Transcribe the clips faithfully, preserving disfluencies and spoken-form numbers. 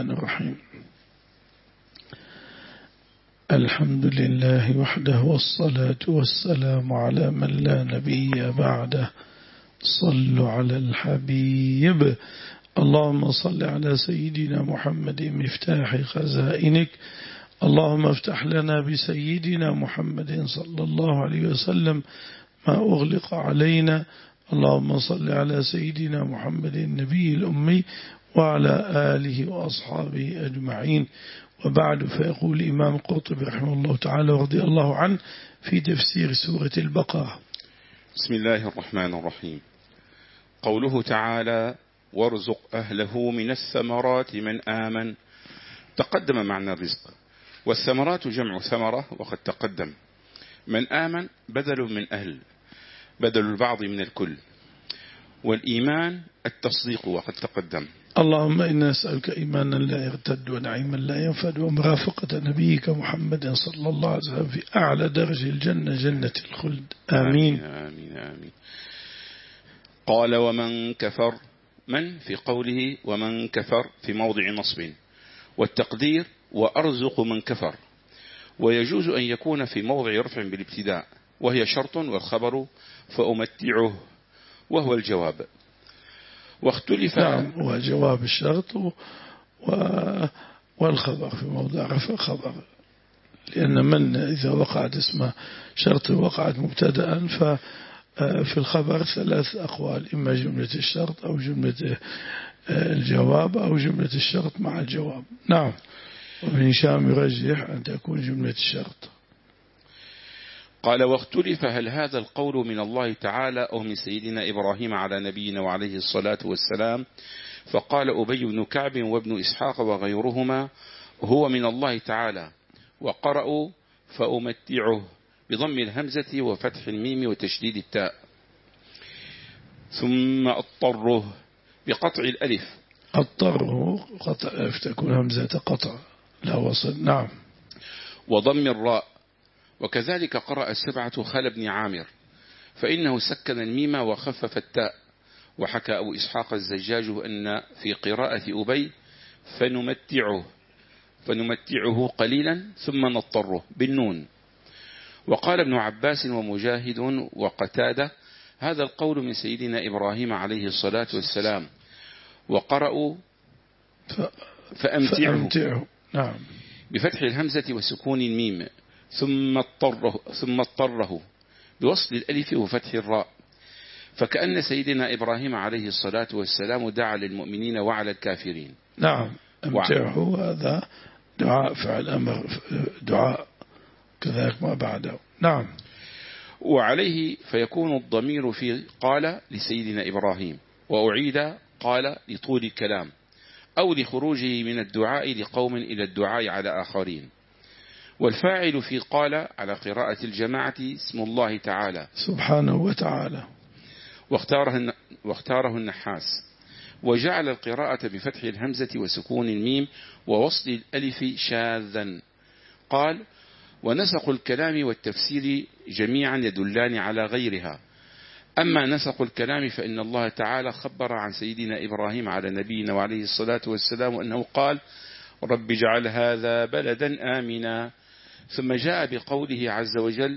الرحمن الرحيم. الحمد لله وحده والصلاة والسلام على من لا نبي بعده. صلوا على الحبيب. اللهم صل على سيدنا محمد مفتاح خزائنك. اللهم افتح لنا بسيدنا محمد صلى الله عليه وسلم ما أغلق علينا. اللهم صل على سيدنا محمد النبي الأمي وعلى آله وأصحابه أجمعين. وبعد، فيقول الإمام القرطبي رحمه الله تعالى ورضي الله عنه في تفسير سورة البقرة: بسم الله الرحمن الرحيم. قوله تعالى: وارزق أهله من الثمرات من آمن. تقدم معنى الرزق، والثمرات جمع ثمرة وقد تقدم. من آمن بدل من أهل، بدل البعض من الكل، والإيمان التصديق وقد تقدم. اللهم إنا نسألك إيمانا لا يرتد ونعيما لا ينفد ومرافقة نبيك محمد صلى الله عليه وسلم في أعلى درج الجنة، جنة الخلد. آمين آمين آمين. قال: ومن كفر. من في قوله ومن كفر في موضع نصب، والتقدير وأرزق من كفر، ويجوز أن يكون في موضع رفع بالابتداء، وهي شرط والخبر فأمتعه، وهو الجواب. واختلف. نعم، وجواب الشرط و... والخبر في موضع رفع خبر، لأن من إذا وقعت اسم شرط وقعت مبتدأ، ففي الخبر ثلاث أقوال: إما جملة الشرط أو جملة الجواب أو جملة الشرط مع الجواب. نعم. وابن هشام يرجح أن تكون جملة الشرط. قال: واختلف هل هذا القول من الله تعالى أو من سيدنا إبراهيم على نبينا وعليه الصلاة والسلام؟ فقال أبي بن كعب وابن إسحاق وغيرهما: هو من الله تعالى. وقرأوا فأمتعه بضم الهمزة وفتح الميم وتشديد التاء، ثم اضطره بقطع الألف. اضطره قطع الألف تكون همزة قطع لا وصل. نعم. وضم الراء. وكذلك قرأ السبعة خال بن عامر، فإنه سكن الميم وخفف التاء. وحكى أبو إسحاق الزجاج أن في قراءة أبي فنمتعه فنمتعه قليلا ثم نضطره بالنون. وقال ابن عباس ومجاهد وقتادة: هذا القول من سيدنا إبراهيم عليه الصلاة والسلام. وقرأوا فأمتعه, فأمتعه. نعم. بفتح الهمزة وسكون الميم، ثم اضطره ثم اضطره بوصل الألف وفتح الراء. فكأن سيدنا إبراهيم عليه الصلاة والسلام دعا للمؤمنين وعلى الكافرين. نعم. أمتعه هذا دعاء فعل أمر، دعاء كذلك ما بعده. نعم. وعليه فيكون الضمير في قال لسيدنا إبراهيم، وأعيد قال لطول الكلام أو لخروجه من الدعاء لقوم إلى الدعاء على آخرين. والفاعل في قال على قراءة الجماعة اسم الله تعالى سبحانه وتعالى، واختاره, واختاره النحاس. وجعل القراءة بفتح الهمزة وسكون الميم ووصل الألف شاذا. قال: ونسق الكلام والتفسير جميعا يدلان على غيرها. أما نسق الكلام فإن الله تعالى خبر عن سيدنا إبراهيم على نبينا وعليه الصلاة والسلام أنه قال: رب اجعل هذا بلدا آمنا. ثم جاء بقوله عز وجل: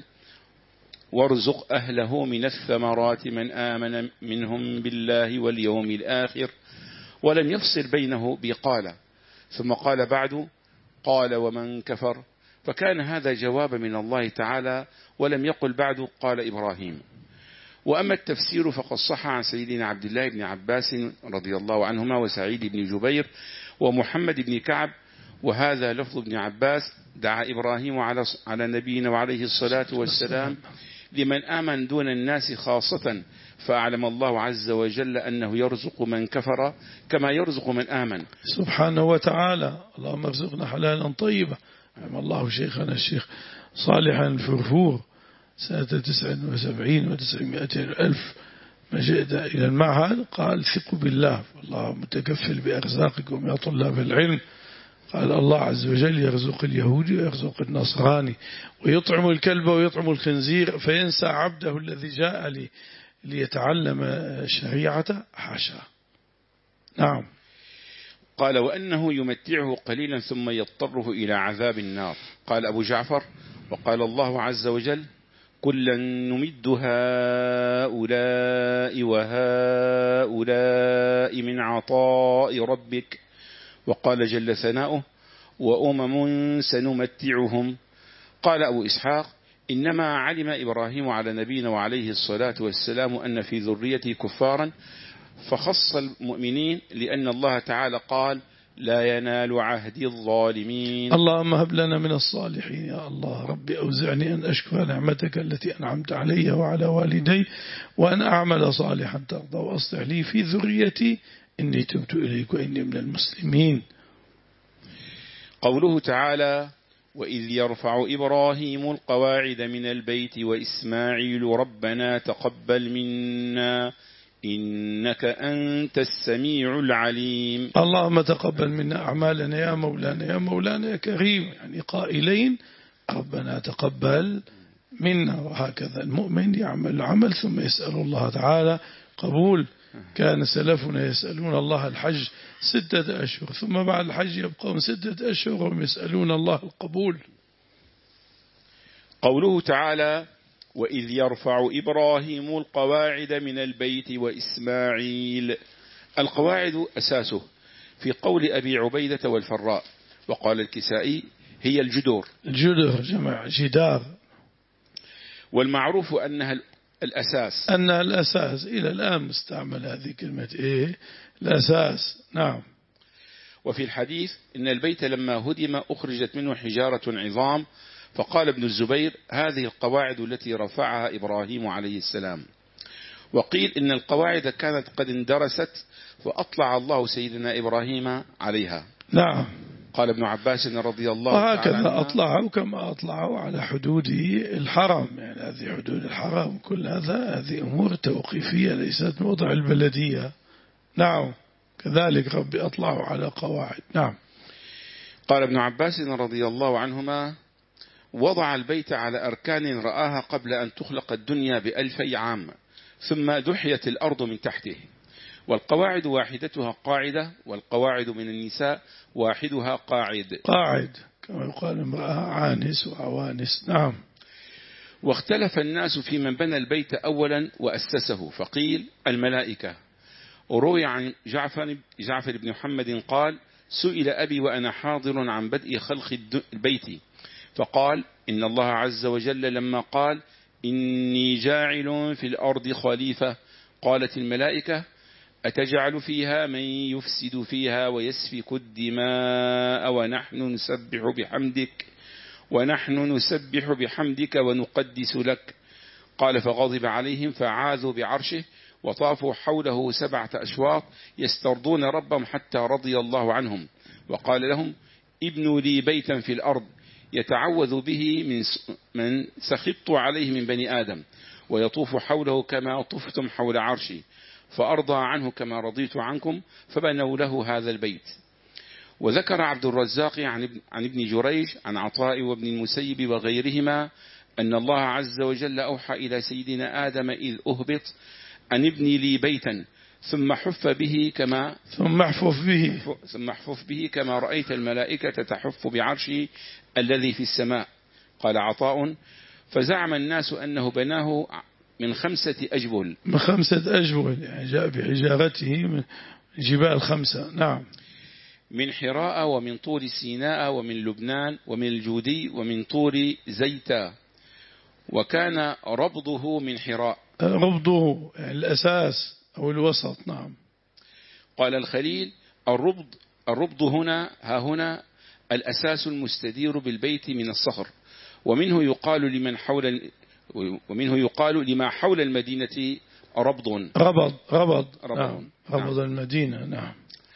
وارزق أهله من الثمرات من آمن منهم بالله واليوم الآخر، ولم يفصل بينه بقال. ثم قال بعد: قال ومن كفر. فكان هذا جواب من الله تعالى، ولم يقل بعد قال إبراهيم. وأما التفسير فقد صح عن سيدنا عبد الله بن عباس رضي الله عنهما وسعيد بن جبير ومحمد بن كعب، وهذا لفظ ابن عباس: دعا إبراهيم على على نبينا وعليه الصلاة والسلام لمن آمن دون الناس خاصة، فأعلم الله عز وجل أنه يرزق من كفر كما يرزق من آمن سبحانه وتعالى. اللهم ارزقنا حلالا طيبا. رحم الله شيخنا الشيخ صالح الفرفور سنة تسع وسبعين وتسعمائة ألف ما جاء إلى المعهد قال: ثقوا بالله والله متكفل بأرزاقكم يا طلاب العلم. قال الله عز وجل: يرزق اليهودي ويرزق النصراني ويطعم الكلب ويطعم الخنزير، فينسى عبده الذي جاء لي ليتعلم الشريعة. حاشا. نعم. قال وأنه يمتعه قليلا ثم يضطره إلى عذاب النار. قال أبو جعفر وقال الله عز وجل كلا نمد هؤلاء وهؤلاء من عطاء ربك. وقال جل ثناؤه وأمم سنمتعهم. قال أبو إسحاق إنما علم إبراهيم على نبينا وعليه الصلاة والسلام أن في ذريته كفارا فخص المؤمنين لأن الله تعالى قال لا ينال عهد الظالمين. اللهم هب لنا من الصالحين يا الله. ربي أوزعني أن أشكر نعمتك التي أنعمت علي وعلى والدي وأن أعمل صالحا ترضى وأصلح لي في ذريتي إني تبت إليك وإني من المسلمين. قوله تعالى وإذ يرفع إبراهيم القواعد من البيت وإسماعيل ربنا تقبل منا إنك أنت السميع العليم. اللهم تقبل منا أعمالنا يا مولانا يا مولانا يا كريم، يعني قائلين ربنا تقبل منا. وهكذا المؤمن يعمل العمل ثم يسأل الله تعالى قبول. كان سلفنا يسألون الله الحج ستة أشهر ثم بعد الحج يبقون ستة أشهر وهم يسألون الله القبول. قوله تعالى وإذ يرفع إبراهيم القواعد من البيت وإسماعيل. القواعد أساسه في قول أبي عبيدة والفراء. وقال الكسائي هي الجدور. الجدر جمع جدار. والمعروف أنها الأساس. أنها الأساس. إلى الآن مستعمل هذه كلمة إيه الأساس. نعم. وفي الحديث إن البيت لما هدم أخرجت منه حجارة عظام فقال ابن الزبير هذه القواعد التي رفعها إبراهيم عليه السلام. وقيل إن القواعد كانت قد اندرست فأطلع الله سيدنا إبراهيم عليها. نعم. قال ابن عباس رضي الله تعالى عنه وهكذا أطلعوا كما أطلعوا على حدود الحرم، يعني هذه حدود الحرم كل هذا هذه أمور توقيفية ليست من وضع البلدية. نعم كذلك ربي أطلعوا على قواعد. نعم. قال ابن عباس رضي الله عنهما وضع البيت على أركان رآها قبل أن تخلق الدنيا بألفي عام ثم دحيت الأرض من تحته. والقواعد واحدتها قاعدة والقواعد من النساء واحدها قاعد. قاعد كما يقال امرأة عانس وعوانس. نعم. واختلف الناس في من بنى البيت أولا وأسسه فقيل الملائكة. وروي عن جعفر, جعفر بن محمد قال سئل أبي وأنا حاضر عن بدء خلق البيت فقال إن الله عز وجل لما قال إني جاعل في الأرض خليفة قالت الملائكة أتجعل فيها من يفسد فيها ويسفك الدماء ونحن نسبح بحمدك ونحن نسبح بحمدك ونقدس لك. قال فغضب عليهم فعاذوا بعرشه وطافوا حوله سبعة أشواط يسترضون ربهم حتى رضي الله عنهم. وقال لهم ابنوا لي بيتا في الأرض يتعوذ به من من سخطت عليه من بني آدم ويطوف حوله كما طفتم حول عرشي فأرضى عنه كما رضيت عنكم فبنوا له هذا البيت. وذكر عبد الرزاق عن ابن جريج عن عطاء وابن المسيب وغيرهما أن الله عز وجل أوحى إلى سيدنا آدم إذ أهبط أن ابني لي بيتا ثم حف به كما ثم احفف به ثم احفف به كما رأيت الملائكة تحف بعرشه الذي في السماء. قال عطاء فزعم الناس أنه بناه من خمسة أجبل من خمسة أجبل يعني جاء بحجارته من جبال خمسة. نعم. من حراء ومن طور سيناء ومن لبنان ومن الجودي ومن طور زيتا وكان ربضه من حراء. ربضه يعني الأساس أو الوسط. نعم. قال الخليل الربض الربض هنا ها هنا الأساس المستدير بالبيت من الصخر ومنه يقال لمن حول ومنه يقال لما حول المدينة ربض ربض ربض ربض, نعم. ربض نعم. المدينة. نعم.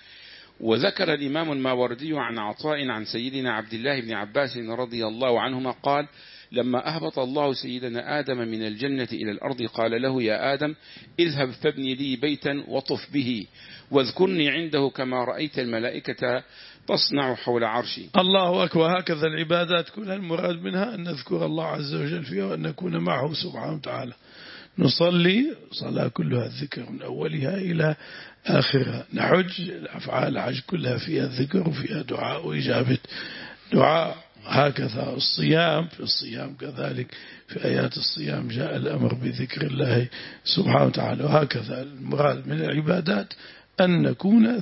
وذكر الإمام الماوردي عن عطاء عن سيدنا عبد الله بن عباس رضي الله عنهما قال لما أهبط الله سيدنا آدم من الجنة إلى الأرض قال له يا آدم اذهب فابني لي بيتا وطف به واذكرني عنده كما رأيت الملائكة تصنع حول عرشي. الله أكبر. هكذا العبادات كلها المراد منها أن نذكر الله عز وجل فيها وأن نكون معه سبحانه وتعالى نصلي صلاة كلها الذكر من أولها إلى آخرها، نحج الأفعال الحج كلها فيها ذكر وفيها دعاء وإجابة دعاء. هكذا الصيام، في الصيام كذلك في آيات الصيام جاء الأمر بذكر الله سبحانه وتعالى. وهكذا المراد من العبادات أن نكون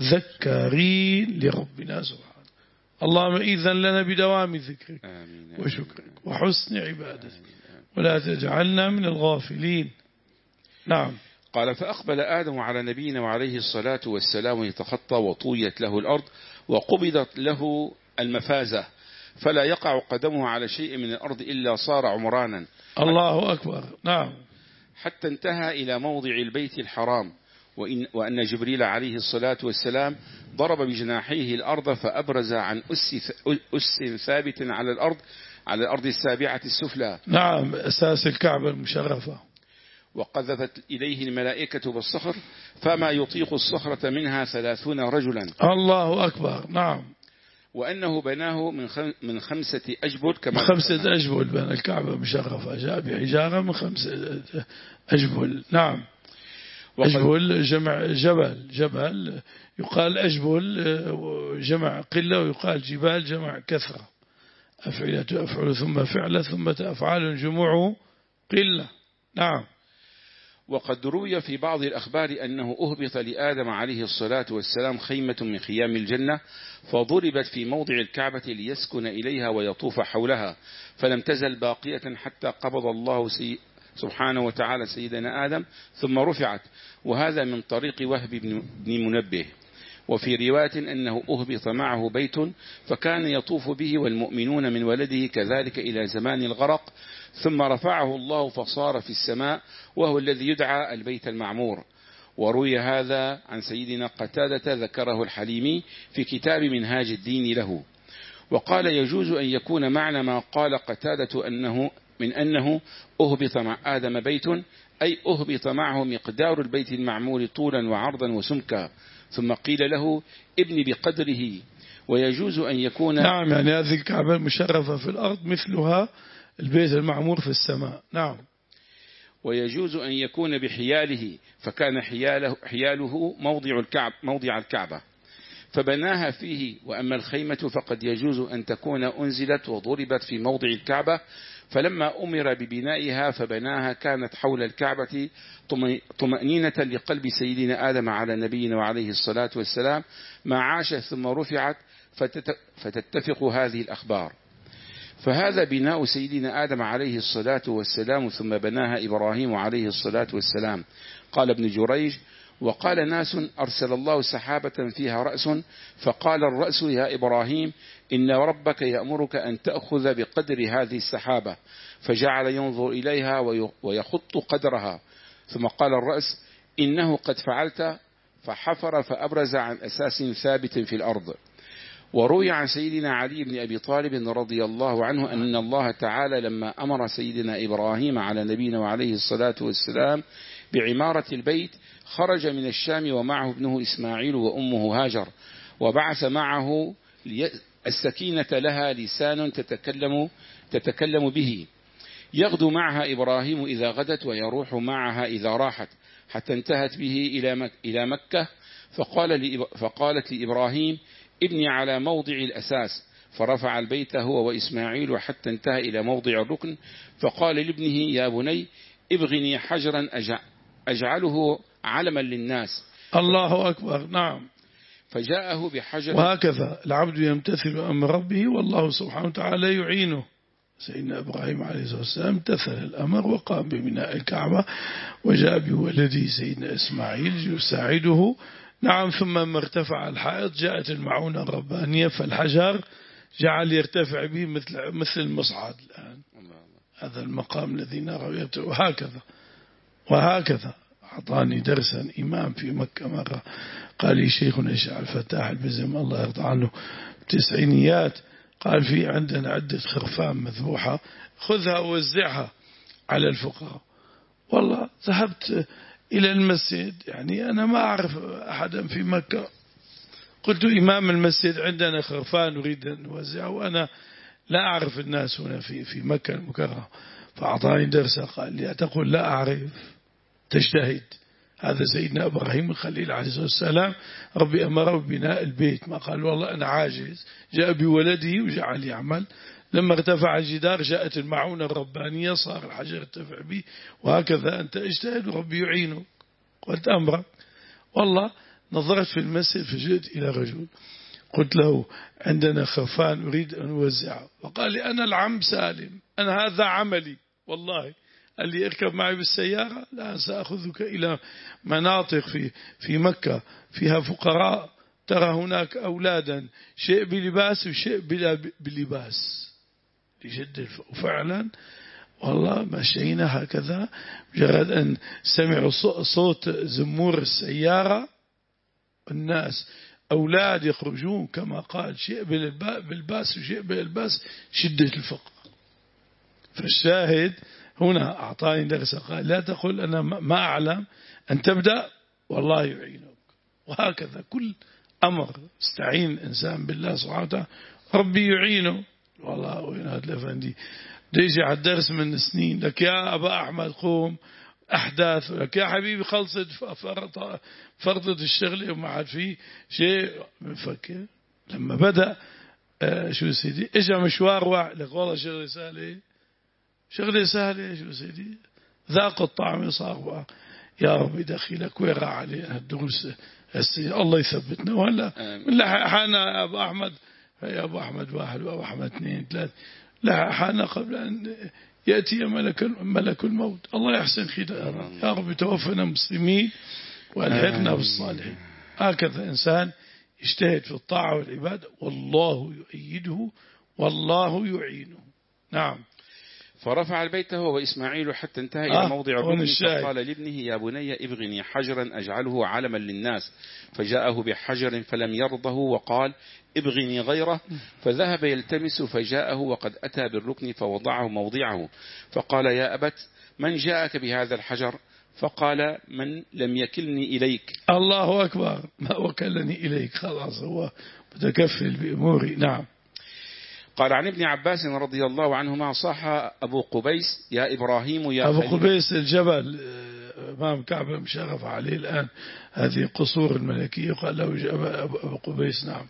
ذكارين لربنا سبحانه. اللهم إذن لنا بدوام ذكرك وشكرك وحسن عبادتك ولا تجعلنا من الغافلين. نعم. قال فأقبل آدم على نبينا وعليه الصلاة والسلام يتخطى وطويت له الأرض وقبضت له المفازة فلا يقع قدمه على شيء من الأرض إلا صار عمرانا. الله أكبر. نعم. حتى انتهى إلى موضع البيت الحرام، وإن وأن جبريل عليه الصلاة والسلام ضرب بجناحيه الأرض فأبرز عن أس, أس ثابت على الأرض على الأرض السابعة السفلى. نعم، أساس الكعبة المشرفة. وقذفت إليه الملائكة بالصخر فما يطيق الصخرة منها ثلاثون رجلا. الله أكبر. نعم. وأنه بناه من من خمسة أجبل كما خمسة أجبل بنى الكعبة مشرفة، جاء بحجارة من خمسة أجبل. نعم. أجبل جمع جبل، جبل يقال أجبل جمع قلة، ويقال جبال جمع كثرة. أفعلة أفعل ثم فعل ثم أفعال جموع قلة. نعم. وقد روي في بعض الأخبار أنه أهبط لآدم عليه الصلاة والسلام خيمة من خيام الجنة فضربت في موضع الكعبة ليسكن إليها ويطوف حولها، فلم تزل باقية حتى قبض الله سي سبحانه وتعالى سيدنا آدم ثم رفعت. وهذا من طريق وهب بن منبه. وفي رواية أنه أهبط معه بيت فكان يطوف به والمؤمنون من ولده كذلك إلى زمان الغرق، ثم رفعه الله فصار في السماء وهو الذي يدعى البيت المعمور. وروي هذا عن سيدنا قتادة ذكره الحليمي في كتاب منهاج الدين له. وقال يجوز أن يكون معنى ما قال قتادة أنه من أنه أهبط مع آدم بيت، أي أهبط معه مقدار البيت المعمور طولا وعرضا وسمكا، ثم قيل له ابن بقدره. ويجوز أن يكون نعم، يعني هذه الكعبة المشرفة في الأرض مثلها البيت المعمور في السماء. نعم. ويجوز أن يكون بحياله، فكان حياله, حياله موضع, الكعب موضع الكعبة فبناها فيه. وأما الخيمة فقد يجوز أن تكون أنزلت وضربت في موضع الكعبة، فلما أمر ببنائها فبناها كانت حول الكعبة طمأنينة لقلب سيدنا آدم على نبينا وعليه الصلاة والسلام ما عاش، ثم رفعت فتتفق هذه الأخبار. فهذا بناء سيدنا آدم عليه الصلاة والسلام، ثم بناها إبراهيم عليه الصلاة والسلام. قال ابن جريج: وقال ناس أرسل الله سحابة فيها رأس، فقال الرأس: يا إبراهيم إن ربك يأمرك أن تأخذ بقدر هذه السحابة، فجعل ينظر إليها ويخط قدرها. ثم قال الرأس: إنه قد فعلت، فحفر فأبرز عن أساس ثابت في الأرض. وروي عن سيدنا علي بن أبي طالب رضي الله عنه أن الله تعالى لما أمر سيدنا إبراهيم على نبينا وعليه الصلاة والسلام بعمارة البيت خرج من الشام ومعه ابنه إسماعيل وأمه هاجر، وبعث معه السكينة لها لسان تتكلم, تتكلم به، يغدو معها إبراهيم إذا غدت ويروح معها إذا راحت، حتى انتهت به إلى مكة. فقال فقالت لإبراهيم: ابني على موضع الأساس، فرفع البيت هو وإسماعيل حتى انتهى إلى موضع الركن، فقال لابنه: يا بني ابغني حجرا أجعله علما للناس. الله أكبر. نعم. فجاءه بحجر. وهكذا العبد يمتثل أمر ربه والله سبحانه وتعالى يعينه. سيدنا إبراهيم عليه الصلاة والسلام امتثل الأمر وقام ببناء الكعبة، وجاء بولده سيدنا إسماعيل يساعده. نعم. ثم لما ارتفع الحائط جاءت المعونة الربانية، فالحجر جعل يرتفع به مثل مثل المصعد الآن. هذا المقام الذي نرى. وهكذا وهكذا أعطاني درسا إمام في مكة مرة، قال لي شيخنا الشيخ الفتاح البزم الله يرضى عنه التسعينيات، قال: في عندنا عدة خرفان مذبوحة، خذها ووزعها على الفقراء. والله ذهبت إلى المسجد، يعني أنا ما أعرف أحدا في مكة، قلت: إمام المسجد عندنا خرفان نريد أن نوزعها، وأنا لا أعرف الناس هنا في في مكة المكرمة. فأعطاني درسا، قال لي: أتقول لا أعرف؟ تجتهد. هذا سيدنا إبراهيم الخليل عليه الصلاة والسلام ربي أمره ببناء البيت، ما قال والله أنا عاجز، جاء بولده وجعل يعمل. لما ارتفع الجدار جاءت المعونة الربانية صار الحجر يرتفع به. وهكذا أنت اجتهد وربي يعينك. قلت أمرك والله نظرت في المسجد فجئت إلى رجل قلت له عندنا خرفان أريد أن أوزعه، فقال لي أنا العم سالم، أنا هذا عملي والله. قال لي اركب معي بالسيارة، لا سأخذك إلى مناطق في في مكة فيها فقراء، ترى هناك أولادا شيء بلباس وشيء بلا بلباس لجد. وفعلا والله مشينا هكذا، مجرد أن سمعوا صوت زمور السيارة الناس أولاد يخرجون كما قال شيء بالباس وشيء بالباس، شدة الفقر. فالشاهد هنا أعطاني درس، قال لا تقل أنا ما أعلم، أن تبدأ والله يعينك. وهكذا كل أمر استعين الإنسان بالله سبحانه وتعالى ربي يعينه. والله وين هذا الأفندي ديجي على الدرس من سنين لك يا أبا أحمد قوم أحداث، لك يا حبيبي خلصت فرطت فرطت الشغلة وما عاد فيه شيء مفكر. لما بدأ آه شو سيدي إجا مشوار واحد لك والله شغلة سهلة، شغلة سهلة شو سيدي، ذاق الطعم صار. يا رب دخيلك ويرى علينا الدروس الله يثبتنا. ولا لا حانا أبو أحمد يا أبو أحمد واحد وأبو أحمد اثنين ثلاث، لا حانا قبل أن يأتي ملك ملك الموت. الله يحسن ختامنا يا رب، توفنا مسلمين والحقنا بالصالحين. هكذا إنسان يجتهد في الطاعة والعبادة والله يؤيده والله يعينه. نعم. فرفع البيت هو وإسماعيل حتى انتهى آه إلى موضع الركن، فقال لابنه يا بني ابغني حجرا أجعله علما للناس، فجاءه بحجر فلم يرضه وقال ابغني غيره، فذهب يلتمس فجاءه وقد أتى بالركن فوضعه موضعه، فقال يا أبت من جاءك بهذا الحجر؟ فقال من لم يكلني إليك. الله أكبر، ما وكلني إليك، خلاص هو متكفل بأموري. نعم. قال عن ابن عباس رضي الله عنهما صاح أبو قبيس يا إبراهيم يا أبو قبيس الجبل أمام كعبة مشرف عليه الآن، هذه قصور الملكية قال له أبو قبيس. نعم.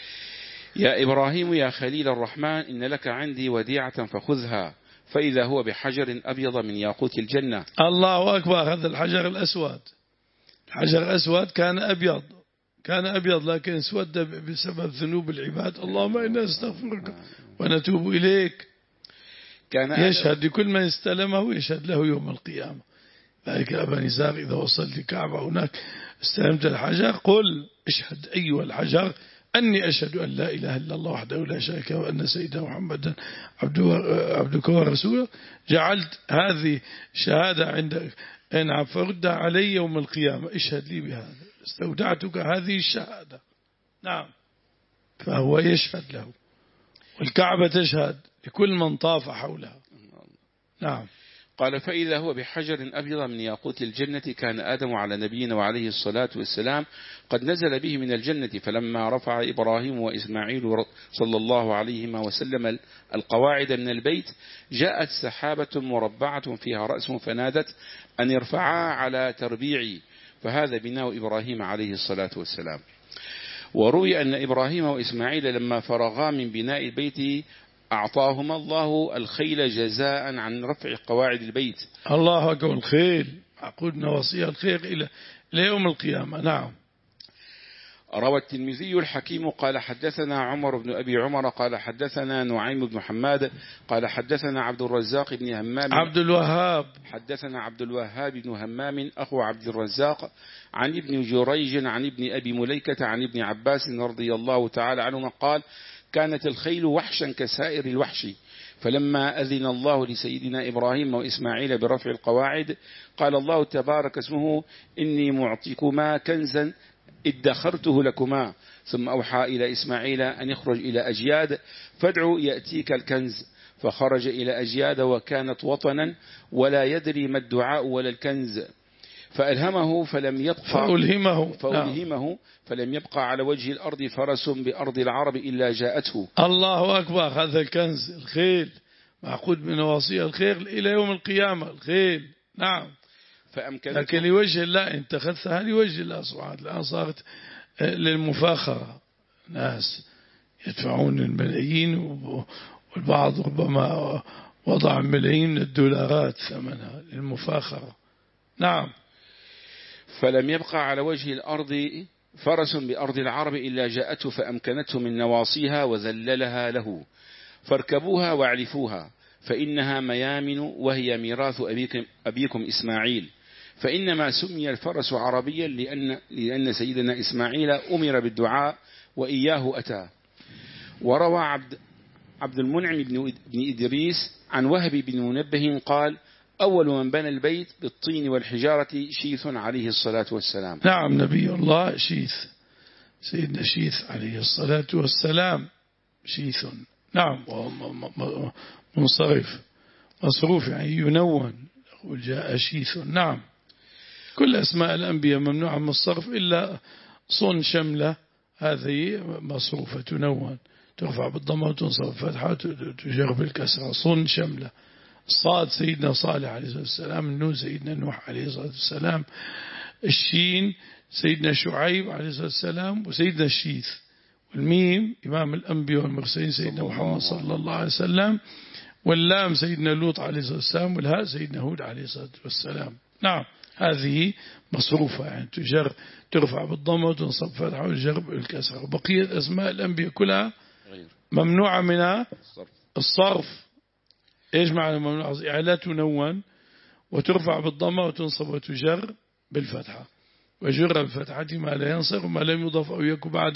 يا إبراهيم يا خليل الرحمن إن لك عندي وديعة فخذها، فإذا هو بحجر أبيض من ياقوت الجنة. الله أكبر. هذا الحجر الأسود، الحجر الأسود كان أبيض، كان أبيض لكن اسود بسبب ذنوب العباد. اللهم إنا نستغفرك ونتوب إليك. كان يشهد لكل من استلمه، يشهد له يوم القيامة. ذلك أبا نزار إذا وصلت لكعبة هناك استلمت الحجر قل اشهد أيها الحجر أني أشهد أن لا إله إلا الله وحده لا شريك له وأن سيدنا محمدا عبدك ورسوله. جعلت هذه شهادة عندك أن فرد علي يوم القيامة، اشهد لي بهذا، استودعتك هذه الشهادة. نعم. فهو يشهد له والكعبة تشهد لكل من طاف حولها. نعم. قال فإذا هو بحجر أبيض من ياقوت الجنة، كان آدم على نبينا وعليه الصلاة والسلام قد نزل به من الجنة، فلما رفع إبراهيم وإسماعيل صلى الله عليهما وسلم القواعد من البيت، جاءت سحابة مربعة فيها رأس فنادت أن ارفعا على تربيعي، فهذا بناء إبراهيم عليه الصلاة والسلام. وروي أن إبراهيم وإسماعيل لما فرغا من بناء البيت أعطاهما الله الخيل جزاء عن رفع قواعد البيت. الله أكبر. الخيل عقودنا وصية الخير إلى يوم القيامة. نعم. روى الترمذي الحكيم قال حدثنا عمر بن أبي عمر قال حدثنا نعيم بن حماد قال حدثنا عبد الرزاق بن همام عبد الوهاب حدثنا عبد الوهاب بن همام أخو عبد الرزاق عن ابن جريج عن ابن أبي مليكة عن ابن عباس رضي الله تعالى عنهما قال كانت الخيل وحشا كسائر الوحش، فلما أذن الله لسيدنا إبراهيم وإسماعيل برفع القواعد قال الله تبارك اسمه إني معطيكما كنزا ادخرته لكما، ثم أوحى إلى إسماعيل أن يخرج إلى أجياد فادعوا يأتيك الكنز، فخرج إلى أجياد وكانت وطنا ولا يدري ما الدعاء ولا الكنز، فألهمه فلم يبقى فألهمه, فألهمه فلم يبقى على وجه الأرض فرس بأرض العرب إلا جاءته. الله أكبر. هذا الكنز الخيل معقود من وصية الخير إلى يوم القيامة. الخيل. نعم. فأمكنته. لكن لوجه الله انت أخذتها لوجه الله سبحانه. الآن صارت للمفاخرة، ناس يدفعون الملايين والبعض ربما وضع ملايين من الدولارات ثمنها للمفاخرة. نعم. فلم يبقى على وجه الأرض فرس بأرض العرب إلا جاءته فأمكنته من نواصيها وذللها له، فاركبوها واعرفوها فإنها ميامن وهي ميراث أبيكم, أبيكم إسماعيل. فإنما سمي الفرس عربيا لأن, لأن سيدنا إسماعيل أمر بالدعاء وإياه أتى. وروى عبد, عبد المنعم بن إدريس عن وهب بن منبه قال: أول من بنى البيت بالطين والحجارة شيث عليه الصلاة والسلام. نعم، نبي الله شيث، سيدنا شيث عليه الصلاة والسلام شيث. نعم، منصرف مصروف يعني ينون، يقول جاء شيث. نعم، كل أسماء الأنبياء ممنوعة من الصرف إلا صن شملة، هذه مصروفة تنون، ترفع بالضمة وتنصب فتحة تجر بالكسرة. صن شملة. الصاد سيدنا صالح عليه الصلاة والسلام، النون سيدنا نوح عليه الصلاة والسلام، الشين سيدنا شعيب عليه الصلاة والسلام وسيدنا الشيث، والميم إمام الأنبياء والمرسلين سيدنا محمد صلى الله عليه وسلم، واللام سيدنا لوط عليه الصلاة والسلام، والهاء سيدنا هود عليه الصلاة والسلام. نعم، هذه مصروفة يعني تجر ترفع بالضمة وتنصب فتحة وتجر بالكسرة. وبقية أسماء الأنبياء كلها ممنوعة منها الصرف. إيش معنى ممنوع؟ يعني لا تنون وترفع بالضمة وتنصب وتجر بالفتحة، وجر بالفتحة ما لا ينصر وما لم يضاف أو يكون بعد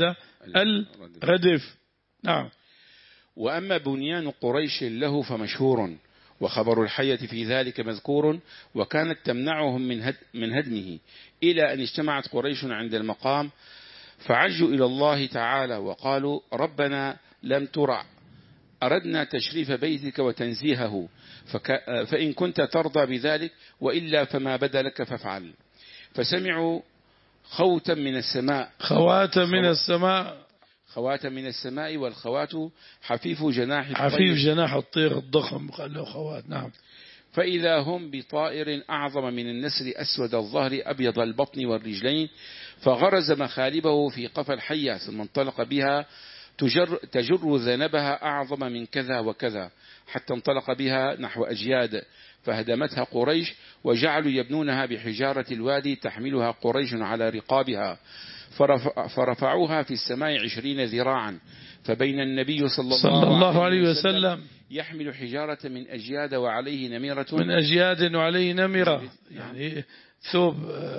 الردف. نعم. وأما بنيان قريش له فمشهور، وخبر الحية في ذلك مذكور، وكانت تمنعهم من من هدمه إلى أن اجتمعت قريش عند المقام فعجوا إلى الله تعالى وقالوا: ربنا لم ترع، أردنا تشريف بيتك وتنزيهه، فإن كنت ترضى بذلك وإلا فما بدا لك فافعل. فسمعوا خوتا من السماء. خواتا من السماء. خواتا من السماء، والخوات حفيف جناح الطير. حفيف جناح الطير الضخم قال له خوات. نعم. فإذا هم بطائر أعظم من النسر أسود الظهر أبيض البطن والرجلين، فغرز مخالبه في قفا الحية ثم انطلق بها تجر, تجر ذنبها أعظم من كذا وكذا حتى انطلق بها نحو أجياد، فهدمتها قريش وجعلوا يبنونها بحجارة الوادي تحملها قريش على رقابها، فرفع فرفعوها في السماء عشرين ذراعا. فبين النبي صلى, صلى الله عليه وسلم يحمل حجارة من أجياد وعليه نميرة من أجياد وعليه نميرة، يعني ثوب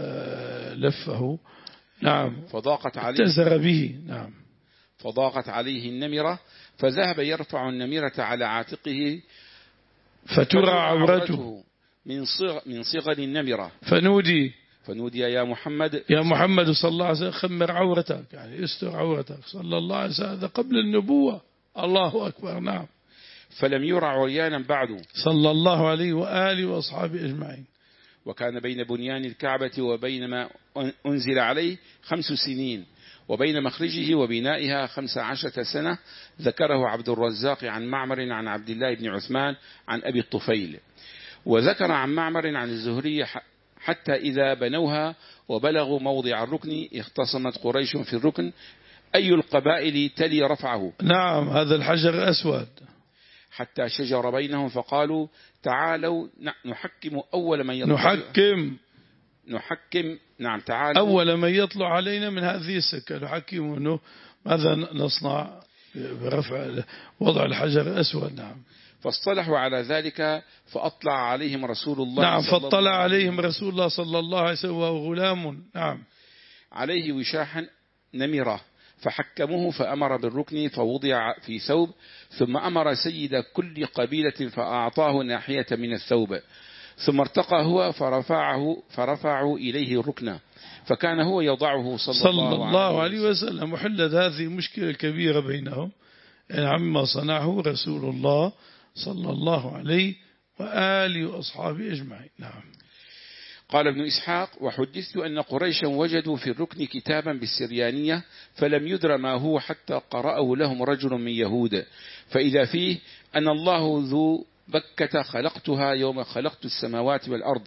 لفه. نعم. فضاقت عليه اتزر به. نعم. فضاقت عليه النمرة، فذهب يرفع النميرة على عاتقه فترى عورته من صغر, من صغر النمرة. فنودي فنودي يا محمد يا محمد صلى الله عليه وسلم خمر عورتك، يعني استر عورتك صلى الله عليه وسلم. هذا قبل النبوة. الله أكبر. نعم. فلم يرى عريانا بعد صلى الله عليه وآله وأصحابه أجمعين. وكان بين بنيان الكعبة وبين ما أنزل عليه خمس سنين، وبين مخرجه وبنائها خمس عشرة سنة. ذكره عبد الرزاق عن معمر عن عبد الله بن عثمان عن أبي الطفيل. وذكر عن معمر عن الزهري حتى إذا بنوها وبلغوا موضع الركن اختصمت قريش في الركن أي القبائل تلي رفعه. نعم، هذا الحجر أسود. حتى شجر بينهم فقالوا: تعالوا نحكم أول من يطلع نحكم نحكم نعم تعالوا أول من يطلع علينا من هذه السكة نحكم أنه ماذا نصنع برفع وضع الحجر أسود. نعم. فاصطلحوا على ذلك فأطلع عليهم رسول الله. نعم. فاطلع عليهم رسول الله صلى الله عليه وسلم وهو غلام. نعم. عليه وشاحا نمرة، فحكموه فأمر بالركن فوضع في ثوب، ثم أمر سيد كل قبيلة فأعطاه ناحية من الثوب، ثم ارتقى هو فرفعه فرفعوا إليه الركن، فكان هو يضعه صلى, صلى الله, الله عليه وسلم. وحلت هذه المشكلة الكبيرة بينهم يعني عما صنعه رسول الله صلى الله عليه وآله وأصحابه أجمعين. نعم. قال ابن إسحاق: وحدثت أن قريشا وجدوا في الركن كتابا بالسريانية فلم يدر ما هو حتى قرأه لهم رجل من يهود، فإذا فيه أن الله ذو بكة خلقتها يوم خلقت السماوات والأرض،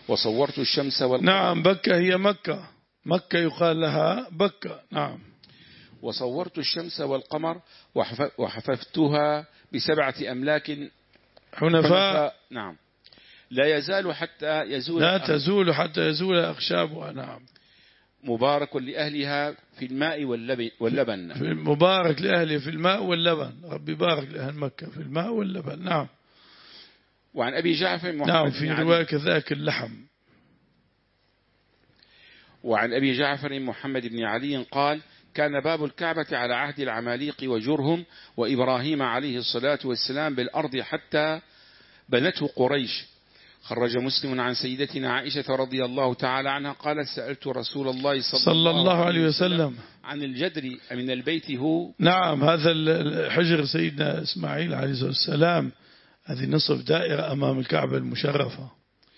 وصورت الشمس والقمر. نعم بكة هي مكة، مكة يقال لها بكة. نعم. وصورت الشمس والقمر وحففتها بسبعة أملاك حنفاء. نعم. لا يزال حتى يزول لا تزول حتى يزول أخشابها. نعم. مبارك لأهلها في الماء واللبن. مبارك لأهلها في الماء واللبن. ربي بارك لأهل مكة في الماء واللبن. نعم. وعن أبي جعفر محمد نعم في رواية كذاك اللحم. وعن أبي جعفر محمد بن علي قال كان باب الكعبة على عهد العماليق وجرهم وإبراهيم عليه الصلاة والسلام بالأرض حتى بنته قريش. خرج مسلم عن سيدتنا عائشة رضي الله تعالى عنها قالت سألت رسول الله صلى, صلى الله عليه وسلم عن الجدر من البيت هو. نعم هذا الحجر سيدنا إسماعيل عليه الصلاة والسلام، هذه نصف دائرة أمام الكعبة المشرفة.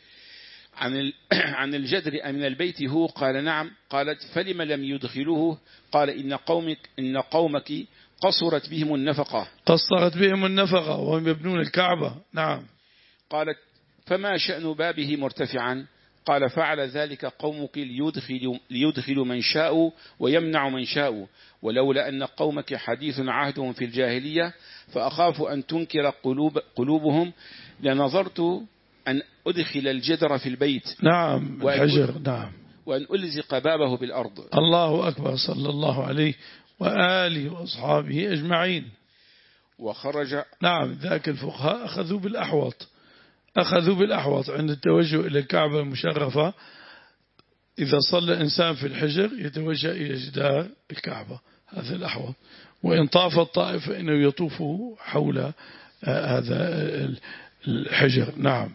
عن عن الجدر من البيت هو قال نعم. قالت فلم لم يدخلوه؟ قال إن قومك إن قومك قصرت بهم النفقة. قصرت بهم النفقة وهم يبنون الكعبة. نعم. قالت فما شأن بابه مرتفعا؟ قال فعل ذلك قومك ليدخلوا, ليدخلوا من شاء ويمنع من شاء، ولولا أن قومك حديث عهدهم في الجاهلية فأخاف أن تنكر قلوب قلوبهم لنظرت أن أدخل الجدر في البيت. نعم الحجر. نعم. وأن ألزق بابه بالأرض. الله أكبر صلى الله عليه وآله وأصحابه أجمعين. وخرج. نعم ذاك الفقهاء أخذوا بالأحوط، أخذوا بالأحوط عند التوجه إلى الكعبة المشرفة. إذا صلى إنسان في الحجر يتوجه إلى جدار الكعبة، هذا الأحوط. وإن طاف الطائف فإنه يطوف حول هذا الحجر. نعم.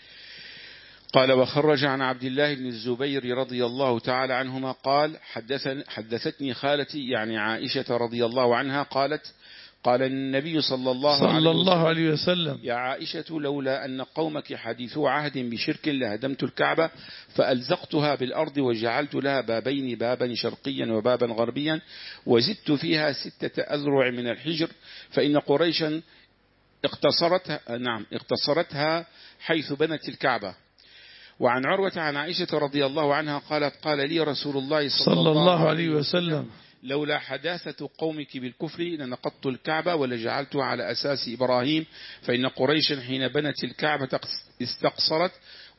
قال وخرج عن عبد الله بن الزبير رضي الله تعالى عنهما قال حدثتني خالتي يعني عائشة رضي الله عنها قالت قال النبي صلى الله, صلى عليه, الله وسلم عليه وسلم يا عائشة لولا أن قومك حديثو عهد بشرك لهدمت الكعبة فألزقتها بالأرض وجعلت لها بابين، بابا شرقيا وبابا غربيا، وزدت فيها ستة أذرع من الحجر، فإن قريشا اقتصرتها, نعم اقتصرتها حيث بنت الكعبة. وعن عروة عن عائشة رضي الله عنها قالت قال لي رسول الله صلى, صلى الله عليه وسلم لولا حداثة قومك بالكفر لنقضت الكعبة ولجعلتها على أساس إبراهيم، فإن قريشا حين بنت الكعبة استقصرت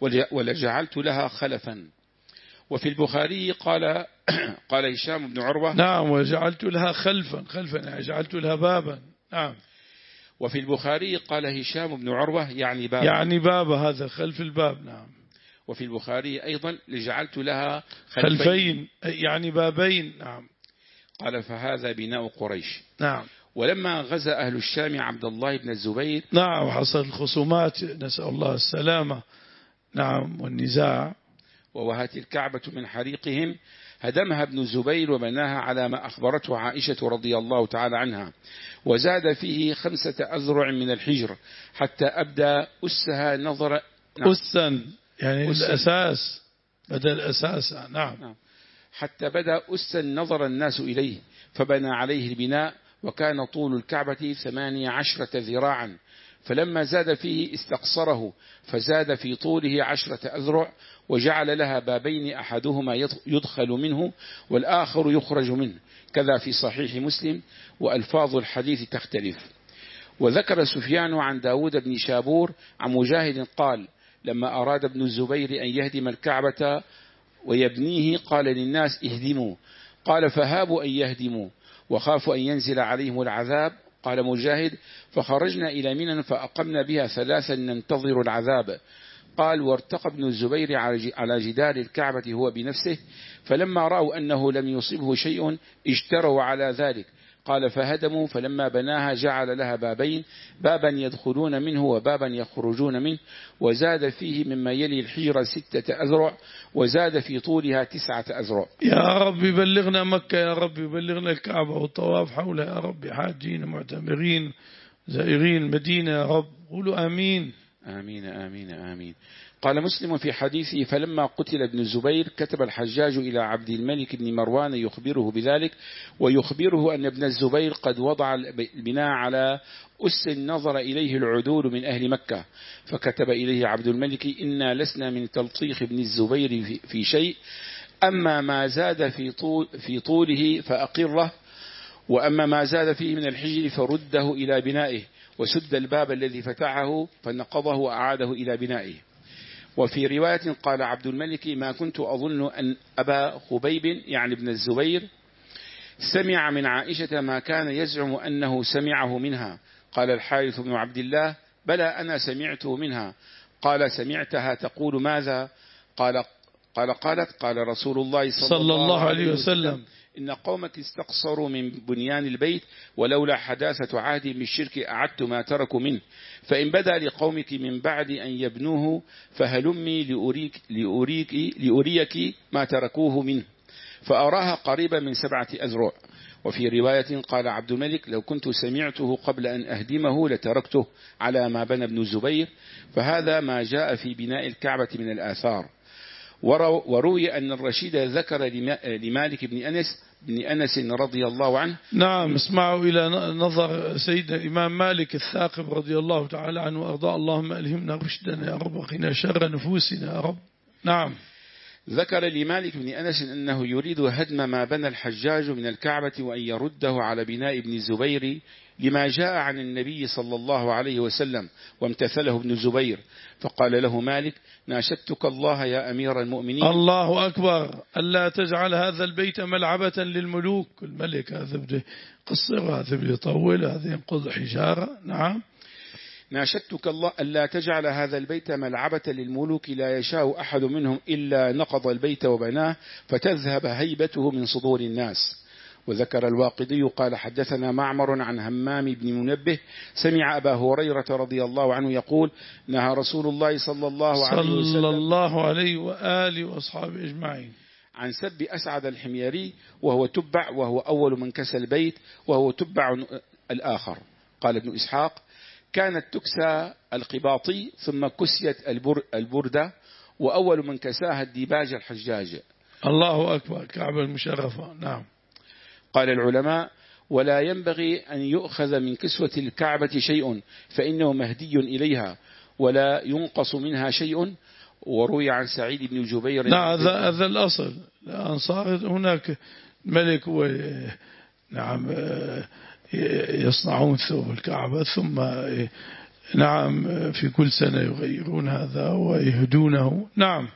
ولجعلت لها خلفا. وفي البخاري قال قال هشام بن عروة نعم وجعلت لها خلفا، خلفا يعني جعلت لها بابا. نعم. وفي البخاري قال هشام بن عروة يعني بابا، يعني بابا هذا خلف الباب. نعم. وفي البخاري أيضا لجعلت لها خلفين, خلفين يعني بابين. نعم. قال فهذا بناء قريش. نعم. ولما غزا أهل الشام عبد الله بن الزبير نعم وحصل الخصومات نسأل الله السلامة. نعم والنزاع ووهت الكعبة من حريقهم هدمها ابن الزبير وبناها على ما أخبرته عائشة رضي الله تعالى عنها، وزاد فيه خمسة أذرع من الحجر حتى أبدى أسها نظر. نعم. أسا يعني أسن. الأساس بدل الأساس. نعم. نعم. حتى بدأ أسا نظر الناس إليه فبنى عليه البناء، وكان طول الكعبة ثمانية عشرة ذراعا، فلما زاد فيه استقصره فزاد في طوله عشرة أذرع، وجعل لها بابين أحدهما يدخل منه والآخر يخرج منه، كذا في صحيح مسلم، وألفاظ الحديث تختلف. وذكر سفيان عن داود بن شابور عن مجاهد قال لما أراد ابن الزبير أن يهدم الكعبة ويبنيه قال للناس اهدموا، قال فهابوا أن يهدموا وخافوا أن ينزل عليهم العذاب. قال مجاهد فخرجنا إلى منى فأقمنا بها ثلاثا ننتظر العذاب. قال وارتقى ابن الزبير على جدار الكعبة هو بنفسه، فلما رأوا أنه لم يصبه شيء اجتروا على ذلك. قال فهدموا، فلما بناها جعل لها بابين، بابا يدخلون منه وبابا يخرجون منه، وزاد فيه مما يلي الحجر ستة أذرع، وزاد في طولها تسعة أذرع. يا رب بلغنا مكة، يا رب بلغنا الكعبة والطواف حولها، يا رب حاجين معتمرين زائرين المدينة، يا رب قولوا آمين. آمين آمين آمين. قال مسلم في حديثه: فلما قتل ابن الزبير كتب الحجاج إلى عبد الملك بن مروان يخبره بذلك، ويخبره أن ابن الزبير قد وضع البناء على أس نظر إليه العدول من أهل مكة، فكتب إليه عبد الملك: إنا لسنا من تلطيخ ابن الزبير في شيء، أما ما زاد في, طول في طوله فأقره، وأما ما زاد فيه من الحجر فرده إلى بنائه، وسد الباب الذي فتحه فنقضه وأعاده إلى بنائه. وفي رواية قال عبد الملك: ما كنت أظن أن أبا خبيب يعني ابن الزبير سمع من عائشة ما كان يزعم أنه سمعه منها. قال الحارث بن عبد الله: بلى أنا سمعته منها. قال: سمعتها تقول ماذا؟ قال قال قالت: قال رسول الله صلى, صلى الله عليه وسلم, وسلم إن قومك استقصروا من بنيان البيت، ولولا حداثة عهد بالشرك أعدت ما تركوا منه، فإن بدا لقومك من بعد أن يبنوه فهلمي لأريك, لأريك, لأريك ما تركوه منه، فأراها قريبا من سبعة أذرع. وفي رواية قال عبد الملك: لو كنت سمعته قبل أن أهدمه لتركته على ما بنى ابن الزبير. فهذا ما جاء في بناء الكعبة من الآثار. وروي أن الرشيد ذكر لمالك بن أنس بن أنس رضي الله عنه. نعم، اسمعوا إلى نظر سيدنا الإمام مالك الثاقب رضي الله تعالى عنه وأرضاه. اللهم ألهمنا رشدنا يا رب، وقنا شر نفوسنا يا رب. نعم. ذكر لمالك بن أنس أنه يريد هدم ما بنى الحجاج من الكعبة وأن يرده على بناء ابن الزبير، لما جاء عن النبي صلى الله عليه وسلم، وامتثله ابن الزبير. فقال له مالك: ناشدتك الله يا أمير المؤمنين. الله أكبر، ألا تجعل هذا البيت ملعبة للملوك. الملك هذا بده قصر، هذا بده يطول، هذا ينقض حجارة. نعم. ناشدتك الله ألا تجعل هذا البيت ملعبة للملوك، لا يشاء أحد منهم إلا نقض البيت وبناه، فتذهب هيبته من صدور الناس. وذكر الواقدي قال: حدثنا معمر عن همام بن منبه سمع أبا هريرة رضي الله عنه يقول: نهى رسول الله صلى الله عليه وسلم صلى الله عليه وآله وأصحابه أجمعين عن سب أسعد الحميري، وهو تبع، وهو أول من كسى البيت، وهو تبع الآخر. قال ابن إسحاق: كانت تكسى القباطي ثم كسيت البر البردة، وأول من كساها الديباج الحجاج. الله أكبر، كعبة المشرفة. نعم. قال العلماء: ولا ينبغي أن يؤخذ من كسوة الكعبة شيء، فإنه مهدي إليها، ولا ينقص منها شيء. وروي عن سعيد بن جبير. نعم، هذا الأصل. لأن صارت هناك ملك و نعم يصنعون ثوب الكعبة، ثم نعم في كل سنة يغيرون هذا ويهدونه. نعم.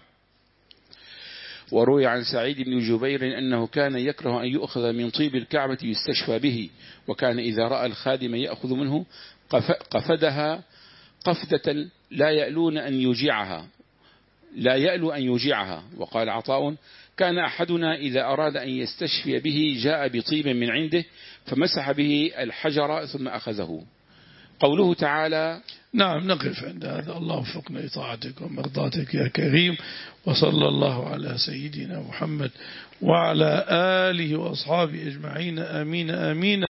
وروي عن سعيد بن جبير أنه كان يكره أن يؤخذ من طيب الكعبة يستشفى به، وكان إذا رأى الخادم يأخذ منه قفدها قفدة لا يألون أن يجيعها لا يألو أن يجيعها. وقال عطاء: كان أحدنا إذا أراد أن يستشفي به جاء بطيب من عنده فمسح به الحجر ثم أخذه. قوله تعالى. نعم، نقف عند هذا. الله وفقنا لطاعتك ومرضاتك يا كريم، وصلى الله على سيدنا محمد وعلى آله وأصحابه أجمعين. آمين آمين.